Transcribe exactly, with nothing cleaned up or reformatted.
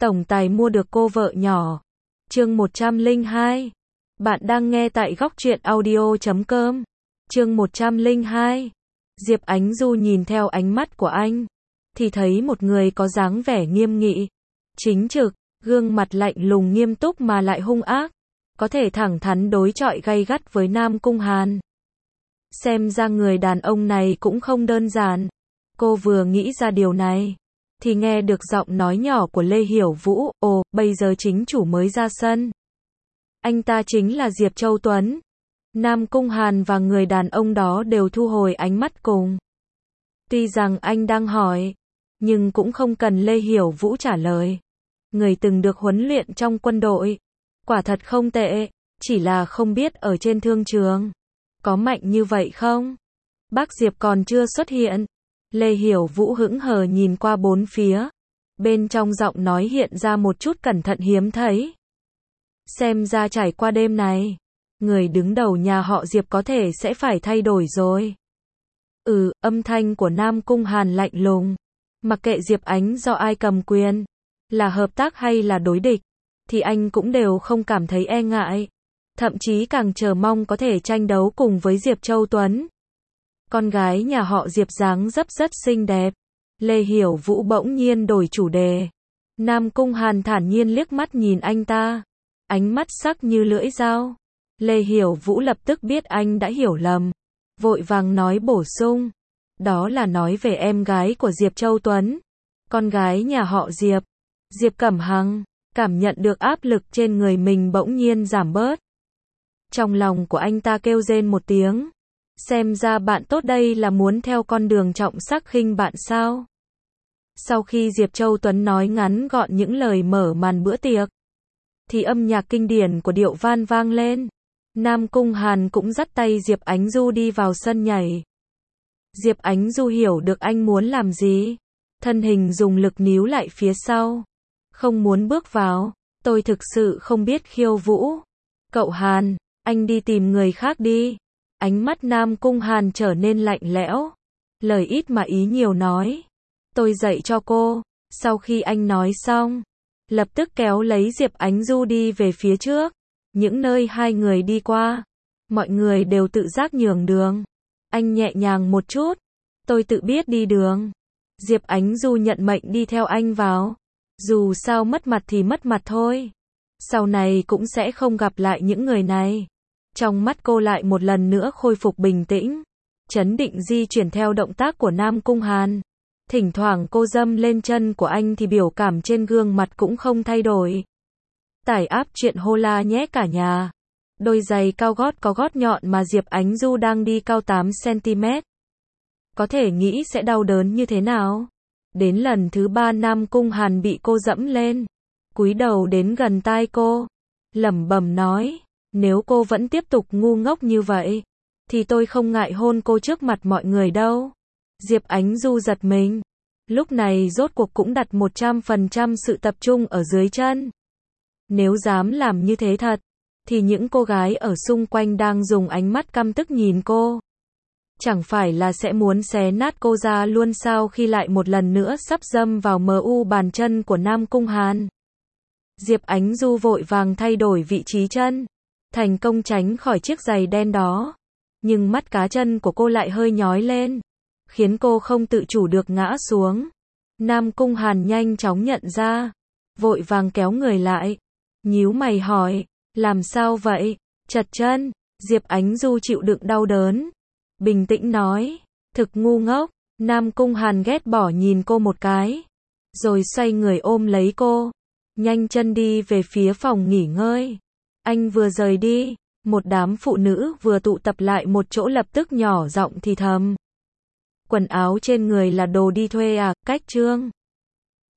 Tổng tài mua được cô vợ nhỏ. Chương một trăm lẻ hai. Bạn đang nghe tại góc truyện audio chấm com. Chương một trăm lẻ hai. Diệp Ánh Du nhìn theo ánh mắt của anh, thì thấy một người có dáng vẻ nghiêm nghị, chính trực, gương mặt lạnh lùng nghiêm túc mà lại hung ác, có thể thẳng thắn đối chọi gay gắt với Nam Cung Hàn. Xem ra người đàn ông này cũng không đơn giản. Cô vừa nghĩ ra điều này, thì nghe được giọng nói nhỏ của Lê Hiểu Vũ, ồ, bây giờ chính chủ mới ra sân. Anh ta chính là Diệp Châu Tuấn. Nam Cung Hàn và người đàn ông đó đều thu hồi ánh mắt cùng. Tuy rằng anh đang hỏi, nhưng cũng không cần Lê Hiểu Vũ trả lời. Người từng được huấn luyện trong quân đội, quả thật không tệ, chỉ là không biết ở trên thương trường có mạnh như vậy không? Bác Diệp còn chưa xuất hiện. Lê Hiểu Vũ hững hờ nhìn qua bốn phía, bên trong giọng nói hiện ra một chút cẩn thận hiếm thấy. Xem ra trải qua đêm này, người đứng đầu nhà họ Diệp có thể sẽ phải thay đổi rồi. Ừ, âm thanh của Nam Cung Hàn lạnh lùng. Mặc kệ Diệp Ánh do ai cầm quyền, là hợp tác hay là đối địch, thì anh cũng đều không cảm thấy e ngại. Thậm chí càng chờ mong có thể tranh đấu cùng với Diệp Châu Tuấn. Con gái nhà họ Diệp dáng dấp rất xinh đẹp. Lê Hiểu Vũ bỗng nhiên đổi chủ đề. Nam Cung Hàn thản nhiên liếc mắt nhìn anh ta, ánh mắt sắc như lưỡi dao. Lê Hiểu Vũ lập tức biết anh đã hiểu lầm, vội vàng nói bổ sung, đó là nói về em gái của Diệp Châu Tuấn, con gái nhà họ Diệp. Diệp Cẩm Hằng cảm nhận được áp lực trên người mình bỗng nhiên giảm bớt. Trong lòng của anh ta kêu rên một tiếng. Xem ra bạn tốt đây là muốn theo con đường trọng sắc khinh bạn sao? Sau khi Diệp Châu Tuấn nói ngắn gọn những lời mở màn bữa tiệc, thì âm nhạc kinh điển của Điệu Văn vang lên. Nam Cung Hàn cũng dắt tay Diệp Ánh Du đi vào sân nhảy. Diệp Ánh Du hiểu được anh muốn làm gì, thân hình dùng lực níu lại phía sau, không muốn bước vào. Tôi thực sự không biết khiêu vũ. Cậu Hàn, anh đi tìm người khác đi. Ánh mắt Nam Cung Hàn trở nên lạnh lẽo, lời ít mà ý nhiều nói. Tôi dạy cho cô. Sau khi anh nói xong, lập tức kéo lấy Diệp Ánh Du đi về phía trước. Những nơi hai người đi qua, mọi người đều tự giác nhường đường. Anh nhẹ nhàng một chút. Tôi tự biết đi đường. Diệp Ánh Du nhận mệnh đi theo anh vào. Dù sao mất mặt thì mất mặt thôi. Sau này cũng sẽ không gặp lại những người này. Trong mắt cô lại một lần nữa khôi phục bình tĩnh, trấn định di chuyển theo động tác của Nam Cung Hàn. Thỉnh thoảng cô dâm lên chân của anh thì biểu cảm trên gương mặt cũng không thay đổi. Tải app truyện Hola nhé cả nhà. Đôi giày cao gót có gót nhọn mà Diệp Ánh Du đang đi cao tám xăng-ti-mét. Có thể nghĩ sẽ đau đớn như thế nào. Đến lần thứ ba Nam Cung Hàn bị cô dẫm lên, cúi đầu đến gần tai cô, lẩm bẩm nói, nếu cô vẫn tiếp tục ngu ngốc như vậy, thì tôi không ngại hôn cô trước mặt mọi người đâu. Diệp Ánh Du giật mình. Lúc này rốt cuộc cũng đặt một trăm phần trăm sự tập trung ở dưới chân. Nếu dám làm như thế thật, thì những cô gái ở xung quanh đang dùng ánh mắt căm tức nhìn cô. Chẳng phải là sẽ muốn xé nát cô ra luôn sao khi lại một lần nữa sắp dâm vào mờ u bàn chân của Nam Cung Hàn. Diệp Ánh Du vội vàng thay đổi vị trí chân, thành công tránh khỏi chiếc giày đen đó. Nhưng mắt cá chân của cô lại hơi nhói lên, khiến cô không tự chủ được ngã xuống. Nam Cung Hàn nhanh chóng nhận ra, vội vàng kéo người lại, nhíu mày hỏi, làm sao vậy? Chật chân. Diệp Ánh Du chịu đựng đau đớn, bình tĩnh nói, thực ngu ngốc. Nam Cung Hàn ghét bỏ nhìn cô một cái, rồi xoay người ôm lấy cô, nhanh chân đi về phía phòng nghỉ ngơi. Anh vừa rời đi, một đám phụ nữ vừa tụ tập lại một chỗ lập tức nhỏ giọng thì thầm. Quần áo trên người là đồ đi thuê à, cách trương.